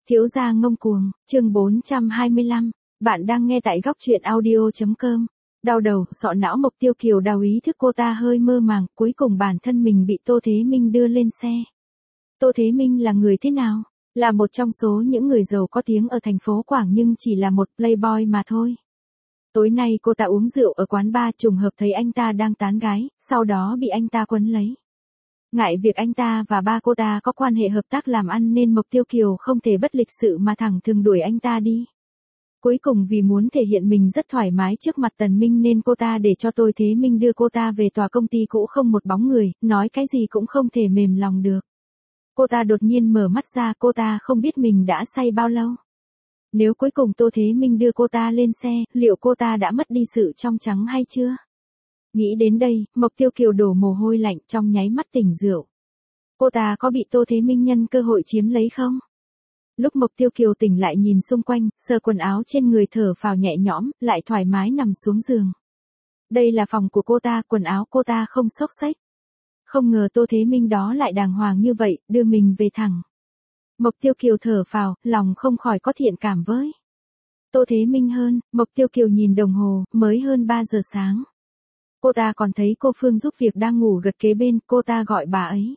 Thiếu gia ngông cuồng, chương 425, bạn đang nghe tại góc truyện audio.com. Đau đầu, sọ não Mộc Tiêu Kiều đào ý thức cô ta hơi mơ màng, cuối cùng bản thân mình bị Tô Thế Minh đưa lên xe. Tô Thế Minh là người thế nào? Là một trong số những người giàu có tiếng ở thành phố Quảng nhưng chỉ là một playboy mà thôi. Tối nay cô ta uống rượu ở quán bar trùng hợp thấy anh ta đang tán gái, sau đó bị anh ta quấn lấy. Ngại việc anh ta và ba cô ta có quan hệ hợp tác làm ăn nên Mộc Tiêu Kiều không thể bất lịch sự mà thẳng thừng đuổi anh ta đi. Cuối cùng vì muốn thể hiện mình rất thoải mái trước mặt Tần Minh nên cô ta để cho Tô Thế Minh đưa cô ta về tòa công ty cũ không một bóng người, nói cái gì cũng không thể mềm lòng được. Cô ta đột nhiên mở mắt ra, cô ta không biết mình đã say bao lâu. Nếu cuối cùng Tô Thế Minh đưa cô ta lên xe, liệu cô ta đã mất đi sự trong trắng hay chưa? Nghĩ đến đây, Mộc Tiêu Kiều đổ mồ hôi lạnh trong nháy mắt tỉnh rượu. Cô ta có bị Tô Thế Minh nhân cơ hội chiếm lấy không? Lúc Mộc Tiêu Kiều tỉnh lại nhìn xung quanh, sờ quần áo trên người thở phào nhẹ nhõm, lại thoải mái nằm xuống giường. Đây là phòng của cô ta, quần áo cô ta không xốc xếch. Không ngờ Tô Thế Minh đó lại đàng hoàng như vậy, đưa mình về thẳng. Mộc Tiêu Kiều thở phào, lòng không khỏi có thiện cảm với Tô Thế Minh hơn. Mộc Tiêu Kiều nhìn đồng hồ, mới hơn 3 giờ sáng. Cô ta còn thấy cô Phương giúp việc đang ngủ gật kế bên, cô ta gọi bà ấy.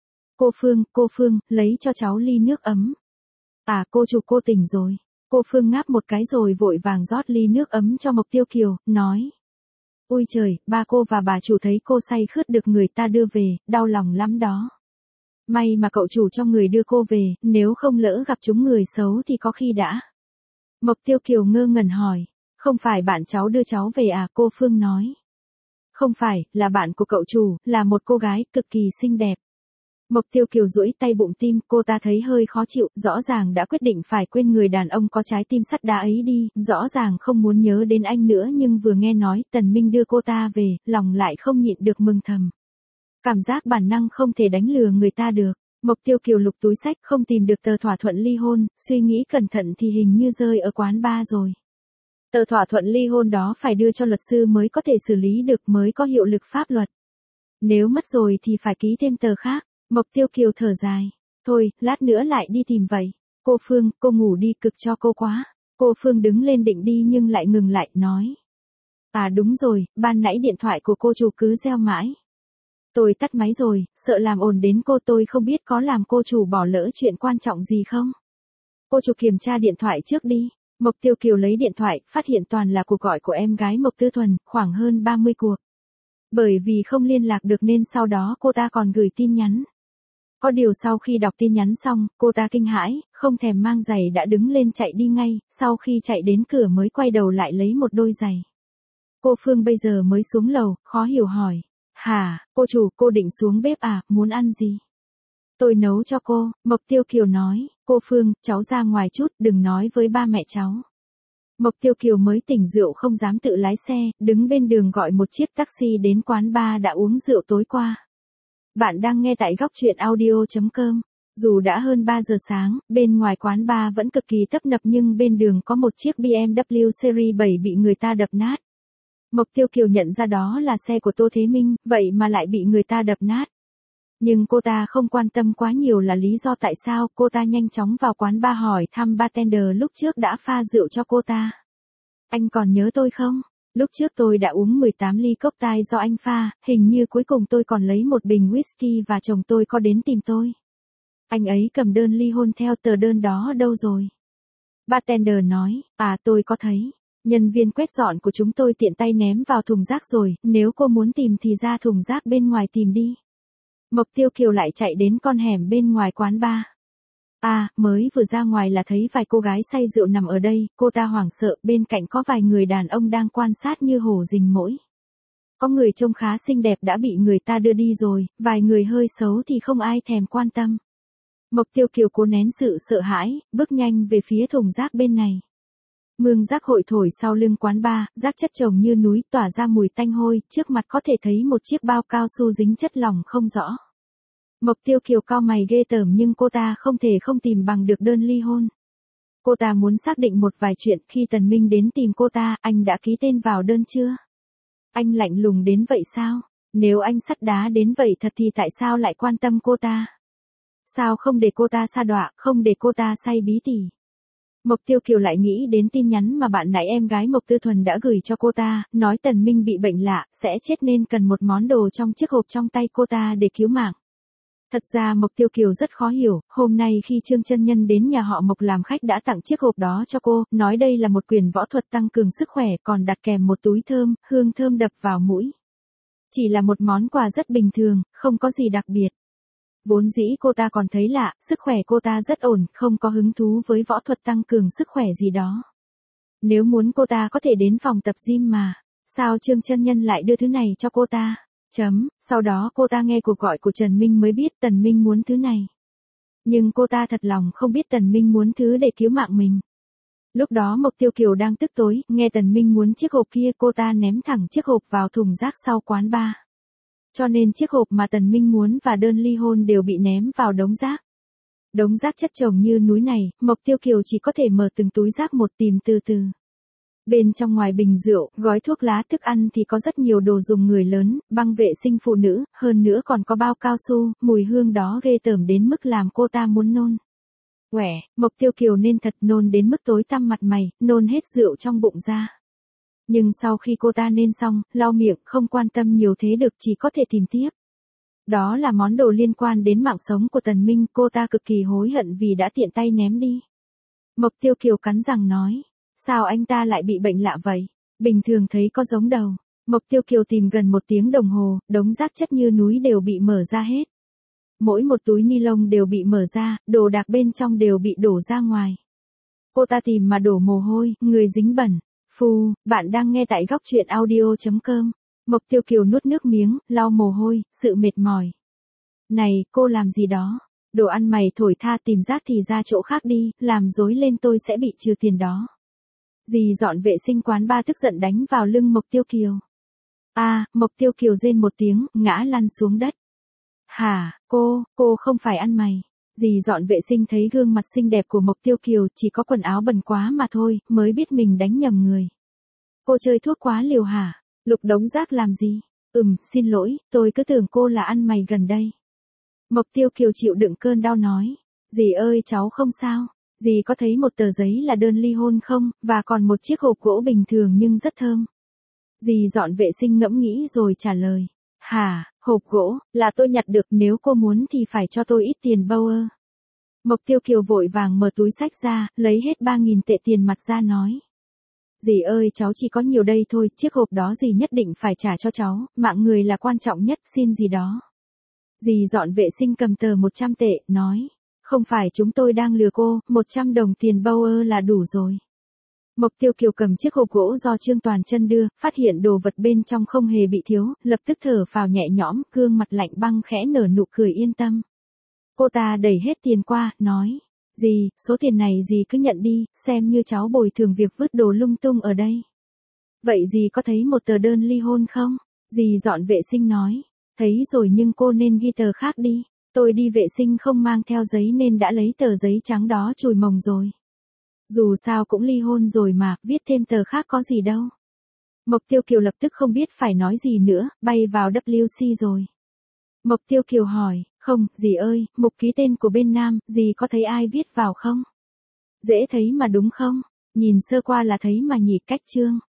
Cô Phương, lấy cho cháu ly nước ấm. À, cô chủ cô tỉnh rồi. Cô Phương ngáp một cái rồi vội vàng rót ly nước ấm cho Mộc Tiêu Kiều, nói. Ôi trời, ba cô và bà chủ thấy cô say khướt được người ta đưa về, đau lòng lắm đó. May mà cậu chủ cho người đưa cô về, nếu không lỡ gặp chúng người xấu thì có khi đã. Mộc Tiêu Kiều ngơ ngẩn hỏi, không phải bạn cháu đưa cháu về à? Cô Phương nói. Không phải, là bạn của cậu chủ, là một cô gái cực kỳ xinh đẹp. Mộc Tiêu Kiều duỗi tay bụng tim, cô ta thấy hơi khó chịu, rõ ràng đã quyết định phải quên người đàn ông có trái tim sắt đá ấy đi, rõ ràng không muốn nhớ đến anh nữa nhưng vừa nghe nói Tần Minh đưa cô ta về, lòng lại không nhịn được mừng thầm. Cảm giác bản năng không thể đánh lừa người ta được. Mộc Tiêu Kiều lục túi xách không tìm được tờ thỏa thuận ly hôn, suy nghĩ cẩn thận thì hình như rơi ở quán bar rồi. Tờ thỏa thuận ly hôn đó phải đưa cho luật sư mới có thể xử lý được, mới có hiệu lực pháp luật. Nếu mất rồi thì phải ký thêm tờ khác. Mộc Tiêu Kiều thở dài. Thôi, lát nữa lại đi tìm vậy. Cô Phương, cô ngủ đi, cực cho cô quá. Cô Phương đứng lên định đi nhưng lại ngừng lại, nói. À đúng rồi, ban nãy điện thoại của cô chủ cứ reo mãi. Tôi tắt máy rồi, sợ làm ồn đến cô, tôi không biết có làm cô chủ bỏ lỡ chuyện quan trọng gì không. Cô chủ kiểm tra điện thoại trước đi. Mộc Tiêu Kiều lấy điện thoại, phát hiện toàn là cuộc gọi của em gái Mộc Tư Thuần, khoảng hơn 30 cuộc. Bởi vì không liên lạc được nên sau đó cô ta còn gửi tin nhắn. Có điều sau khi đọc tin nhắn xong, cô ta kinh hãi, không thèm mang giày đã đứng lên chạy đi ngay, sau khi chạy đến cửa mới quay đầu lại lấy một đôi giày. Cô Phương bây giờ mới xuống lầu, khó hiểu hỏi. Hả, cô chủ, cô định xuống bếp à, muốn ăn gì? Tôi nấu cho cô, Mộc Tiêu Kiều nói. Cô Phương, cháu ra ngoài chút, đừng nói với ba mẹ cháu. Mộc Tiêu Kiều mới tỉnh rượu không dám tự lái xe, đứng bên đường gọi một chiếc taxi đến quán bar đã uống rượu tối qua. Bạn đang nghe tại góc truyện audio.com. Dù đã hơn 3 giờ sáng, bên ngoài quán bar vẫn cực kỳ tấp nập nhưng bên đường có một chiếc BMW Series 7 bị người ta đập nát. Mộc Tiêu Kiều nhận ra đó là xe của Tô Thế Minh, vậy mà lại bị người ta đập nát. Nhưng cô ta không quan tâm quá nhiều là lý do tại sao, cô ta nhanh chóng vào quán bar hỏi thăm bartender lúc trước đã pha rượu cho cô ta. Anh còn nhớ tôi không? Lúc trước tôi đã uống 18 ly cocktail do anh pha, hình như cuối cùng tôi còn lấy một bình whisky và chồng tôi có đến tìm tôi. Anh ấy cầm đơn ly hôn theo, tờ đơn đó đâu rồi? Bartender nói, à tôi có thấy. Nhân viên quét dọn của chúng tôi tiện tay ném vào thùng rác rồi, nếu cô muốn tìm thì ra thùng rác bên ngoài tìm đi. Mộc Tiêu Kiều lại chạy đến con hẻm bên ngoài quán bar. À, mới vừa ra ngoài là thấy vài cô gái say rượu nằm ở đây, cô ta hoảng sợ, bên cạnh có vài người đàn ông đang quan sát như hổ rình mỗi. Có người trông khá xinh đẹp đã bị người ta đưa đi rồi, vài người hơi xấu thì không ai thèm quan tâm. Mộc Tiêu Kiều cố nén sự sợ hãi, bước nhanh về phía thùng rác bên này. Mương rác hội thổi sau lưng quán bar, rác chất chồng như núi tỏa ra mùi tanh hôi, trước mặt có thể thấy một chiếc bao cao su dính chất lỏng không rõ. Mộc Tiêu Kiều cau mày ghê tởm nhưng cô ta không thể không tìm bằng được đơn ly hôn. Cô ta muốn xác định một vài chuyện, khi Tần Minh đến tìm cô ta, anh đã ký tên vào đơn chưa? Anh lạnh lùng đến vậy sao? Nếu anh sắt đá đến vậy thật thì tại sao lại quan tâm cô ta? Sao không để cô ta sa đọa, không để cô ta say bí tỉ. Mộc Tiêu Kiều lại nghĩ đến tin nhắn mà bạn nãy em gái Mộc Tư Thuần đã gửi cho cô ta, nói Tần Minh bị bệnh lạ, sẽ chết nên cần một món đồ trong chiếc hộp trong tay cô ta để cứu mạng. Thật ra Mộc Tiêu Kiều rất khó hiểu, hôm nay khi Trương Chân Nhân đến nhà họ Mộc làm khách đã tặng chiếc hộp đó cho cô, nói đây là một quyển võ thuật tăng cường sức khỏe, còn đặt kèm một túi thơm, hương thơm đập vào mũi. Chỉ là một món quà rất bình thường, không có gì đặc biệt. Vốn dĩ cô ta còn thấy lạ, sức khỏe cô ta rất ổn, không có hứng thú với võ thuật tăng cường sức khỏe gì đó. Nếu muốn cô ta có thể đến phòng tập gym mà, sao Trương Chân Nhân lại đưa thứ này cho cô ta? Sau đó cô ta nghe cuộc gọi của Trần Minh mới biết Tần Minh muốn thứ này. Nhưng cô ta thật lòng không biết Tần Minh muốn thứ để cứu mạng mình. Lúc đó Mộc Tiêu Kiều đang tức tối, nghe Tần Minh muốn chiếc hộp kia, cô ta ném thẳng chiếc hộp vào thùng rác sau quán bar. Cho nên chiếc hộp mà Tần Minh muốn và đơn ly hôn đều bị ném vào đống rác. Đống rác chất chồng như núi này, Mộc Tiêu Kiều chỉ có thể mở từng túi rác một tìm từ từ. Bên trong ngoài bình rượu, gói thuốc lá, thức ăn thì có rất nhiều đồ dùng người lớn, băng vệ sinh phụ nữ, hơn nữa còn có bao cao su, mùi hương đó ghê tởm đến mức làm cô ta muốn nôn. Quẻ, Mộc Tiêu Kiều nên thật nôn đến mức tối tăm mặt mày, nôn hết rượu trong bụng ra. Nhưng sau khi cô ta nêm xong, lau miệng, không quan tâm nhiều thế được, chỉ có thể tìm tiếp. Đó là món đồ liên quan đến mạng sống của Tần Minh, cô ta cực kỳ hối hận vì đã tiện tay ném đi. Mộc Tiêu Kiều cắn răng nói, sao anh ta lại bị bệnh lạ vậy? Bình thường thấy có giống đầu. Mộc Tiêu Kiều tìm gần 1 tiếng đồng hồ, đống rác chất như núi đều bị mở ra hết. Mỗi một túi ni lông đều bị mở ra, đồ đạc bên trong đều bị đổ ra ngoài. Cô ta tìm mà đổ mồ hôi, người dính bẩn. Phù, bạn đang nghe tại góc truyện audio.com. Mộc Tiêu Kiều nuốt nước miếng, lau mồ hôi, sự mệt mỏi. Này, cô làm gì đó? Đồ ăn mày thổi tha, tìm rác thì ra chỗ khác đi, làm rối lên tôi sẽ bị trừ tiền đó. Dì dọn vệ sinh quán bar tức giận đánh vào lưng Mộc Tiêu Kiều. Mộc Tiêu Kiều rên một tiếng, ngã lăn xuống đất. Hả, cô không phải ăn mày. Dì dọn vệ sinh thấy gương mặt xinh đẹp của Mộc Tiêu Kiều, chỉ có quần áo bẩn quá mà thôi, mới biết mình đánh nhầm người. Cô chơi thuốc quá liều hả? Lục đống rác làm gì? Xin lỗi, tôi cứ tưởng cô là ăn mày gần đây. Mộc Tiêu Kiều chịu đựng cơn đau nói. Dì ơi, cháu không sao. Dì có thấy một tờ giấy là đơn ly hôn không, và còn một chiếc hộp gỗ bình thường nhưng rất thơm. Dì dọn vệ sinh ngẫm nghĩ rồi trả lời. Hả, hộp gỗ, là tôi nhặt được, nếu cô muốn thì phải cho tôi ít tiền bao ơ. Mộc Tiêu Kiều vội vàng mở túi xách ra, lấy hết 3.000 tệ tiền mặt ra nói. Dì ơi, cháu chỉ có nhiều đây thôi, chiếc hộp đó dì nhất định phải trả cho cháu, mạng người là quan trọng nhất, xin dì đó. Dì dọn vệ sinh cầm tờ 100 tệ, nói. Không phải chúng tôi đang lừa cô, 100 đồng tiền bao ơ là đủ rồi. Mộc Tiêu Kiều cầm chiếc hộp gỗ do Trương Toàn Chân đưa, phát hiện đồ vật bên trong không hề bị thiếu, lập tức thở phào nhẹ nhõm, gương mặt lạnh băng khẽ nở nụ cười yên tâm. Cô ta đẩy hết tiền qua, nói. Dì, số tiền này dì cứ nhận đi, xem như cháu bồi thường việc vứt đồ lung tung ở đây. Vậy dì có thấy một tờ đơn ly hôn không? Dì dọn vệ sinh nói. Thấy rồi nhưng cô nên ghi tờ khác đi. Tôi đi vệ sinh không mang theo giấy nên đã lấy tờ giấy trắng đó chùi mồng rồi. Dù sao cũng ly hôn rồi mà, viết thêm tờ khác có gì đâu. Mộc Tiêu Kiều lập tức không biết phải nói gì nữa, bay vào WC rồi. Mộc Tiêu Kiều hỏi, không, dì ơi, mục ký tên của bên nam, dì có thấy ai viết vào không? Dễ thấy mà đúng không? Nhìn sơ qua là thấy mà nhỉ, cách chương.